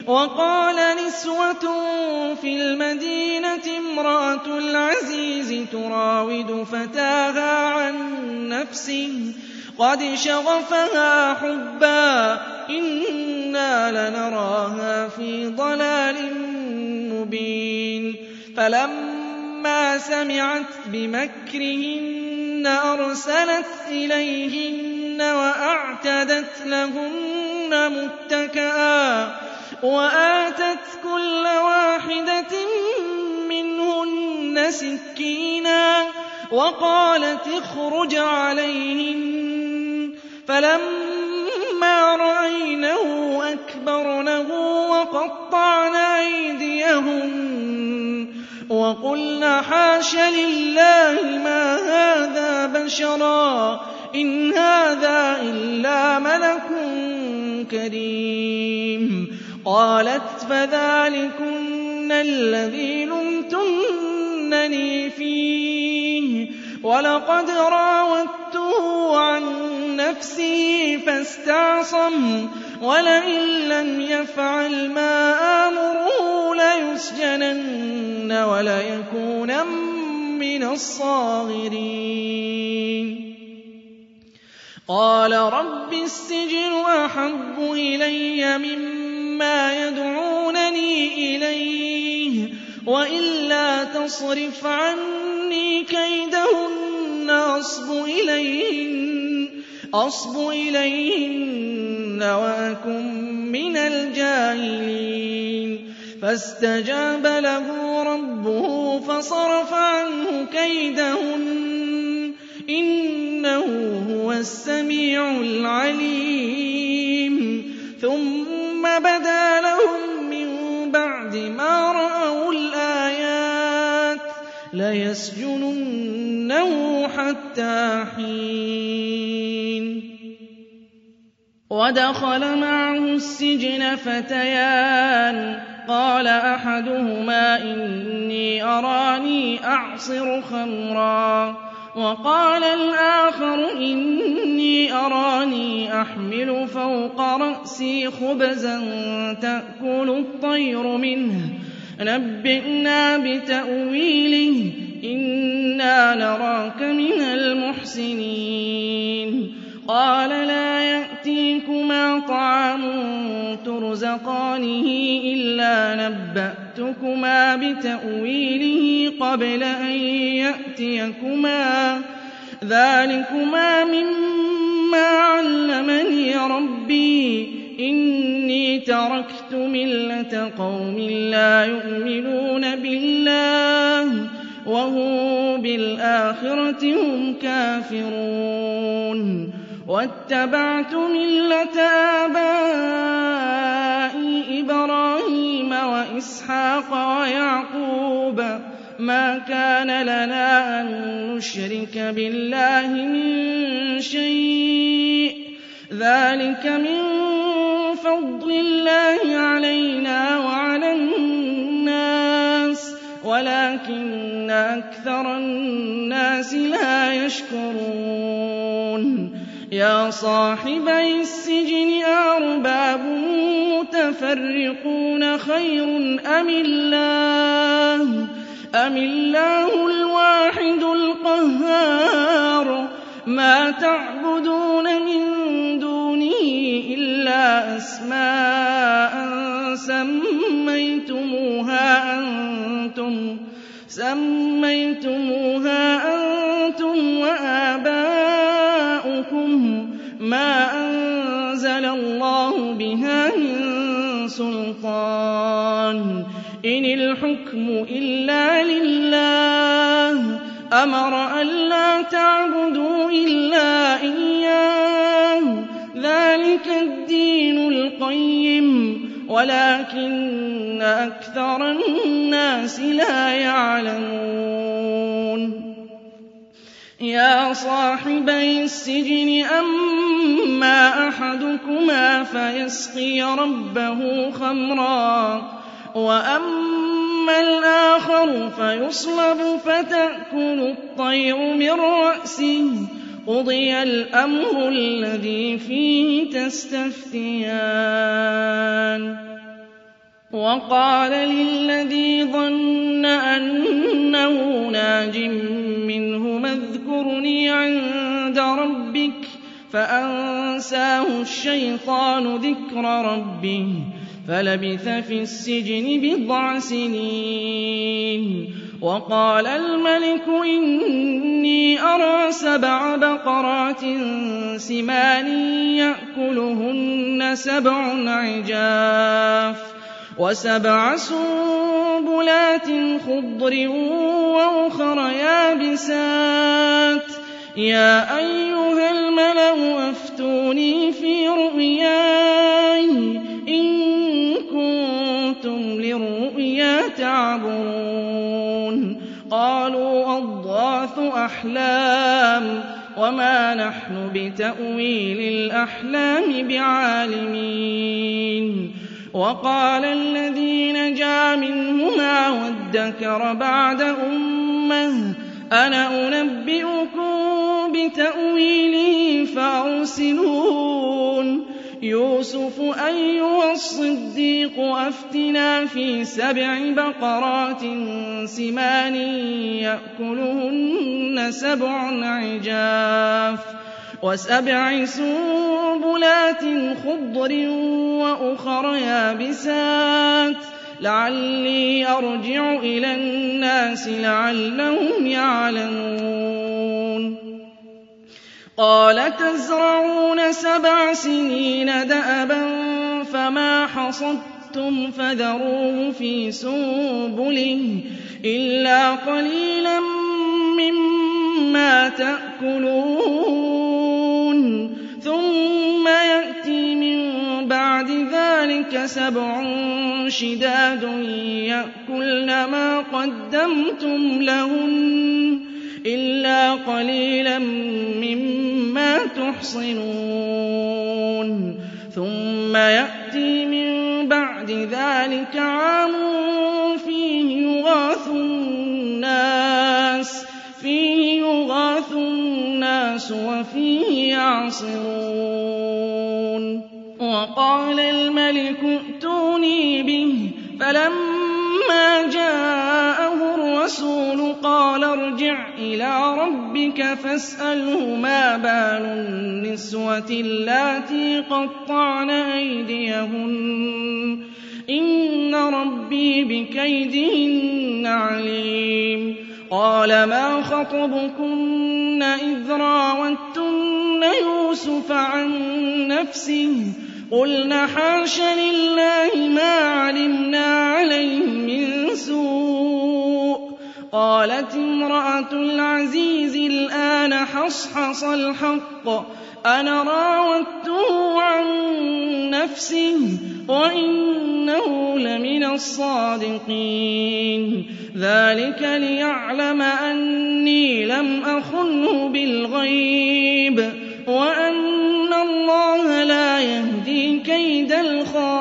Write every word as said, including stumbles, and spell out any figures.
وقال نسوة في المدينة امرأة العزيز تراود فتاها عن نفسه قد شغفها حبا إنا لنراها في ضلال مبين فلما سمعت بمكرهن أرسلت إليهن وأعتدت لهن متكئا وآتت كل واحدة منهن سكينا وقالت اخرج عليهن فلما رأينه أكبرنه وقطعن أيديهن وقلن حاش لله ما هذا بشرا إن هذا إلا ملك كريم قالت فذلكن الذي لمتنني فيه ولقد راودته عن نفسه فاستعصم ولئن لم يفعل ما آمره ليسجنن وليكونن من الصاغرين قال رب السجن أحب إلي مما يدعونني إليه وإلا تصرف عني كيدهن أصب إليهن, أصب إليهن وأكن من الجاهلين فاستجاب له ربه فصرف عنه كيدهن إنه هو السميع العليم ثم بدا لهم من بعد ما رأوا الآيات ليسجننه حتى حين ودخل معه السجن فتيان قال أحدهما إني أراني أعصر خمرا وقال الآخر إني أراني أحمل فوق رأسي خبزا تأكل الطير منه نبئنا بتأويله إنا نراك من المحسنين قال لا يأتيكما طعام ترزقانه إلا نبأتكما بتأويله قبل أن يأتيكما ذلكما مما علمني ربي إني تركت ملة قوم لا يؤمنون بالله وهم بالآخرة هم كافرون واتبعت ملة آبائي إبراهيم وإسحاق ويعقوب ما كان لنا أن نشرك بالله من شيء ذلك من فضل الله علينا وعلى الناس ولكن أكثر الناس لا يشكرون يا صاحبي السجن أأرباب متفرقون خير أم الله أم الله الواحد القهار ما تعبدون من دونه إلا أسماء سميتموها أنتم سميتموها أنتم وآباؤكم ما أنزل الله بها من سلطان إن الحكم إلا لله أمر ألا تعبدوا إلا إياه ذلك الدين القيم ولكن أكثر الناس لا يعلمون يا صاحبي السجن أما أحدكما فيسقي ربه خمرا وأما الآخر فيصلب فتأكل الطير من رأسه قضي الأمر الذي فيه تستفتيان وقال للذي ظن أنه ناجٍ منهما اذكرني عند ربك فأنساه الشيطان ذكر ربه فلبث في السجن بضع سنين. وقال الملك إني أرى سبع بقرات سمان يأكلهن سبع عجاف وسبع سنبلات خضر وأخر يابسات يا أيها الملأ أفتوني في رؤياي إن كنتم للرؤيا تعبرون. قالوا أضغاث أحلام وما نحن بتأويل الأحلام بعالمين. وقال الذي نجا منهما وادكر بعد أمة أنا أنبئكم بتأويله فأرسلون. يوسف أيها الصديق أفتنا في سبع بقرات سمان يأكلهن سبع عجاف وسبع سنبلات خضر وأخر يابسات لعلي أرجع إلى الناس لعلهم يعلمون. قال تزرعون سبع سنين دأبا فما حصدتم فذروه في سنبله إلا قليلا مما تأكلون ثم يأتي من بعد ذلك سبع شداد يأكلن ما قدمتم لهن إلا قليلا مما تحصنون ثم يأتي من بعد ذلك عام فيه يغاث الناس فيه يغاث الناس وفيه يعصرون. وقال الملك ائتوني به فلما جاءه الرسول قال ارجع إلى ربك فاسأله ما بال النسوة اللاتي قطعن أيديهن إن ربي بكيدهن عليم. قال ما خطبكن إذ راوتن يوسف عن نفسه قلنا حاش لله ما علمنا عليه من سوء. قالت امرأة العزيز الآن حصحص الحق أنا راودته عن نفسه وإنه لمن الصادقين ذلك ليعلم أني لم أخنه بالغيب وأن الله لا يهدي كيد الخائنين.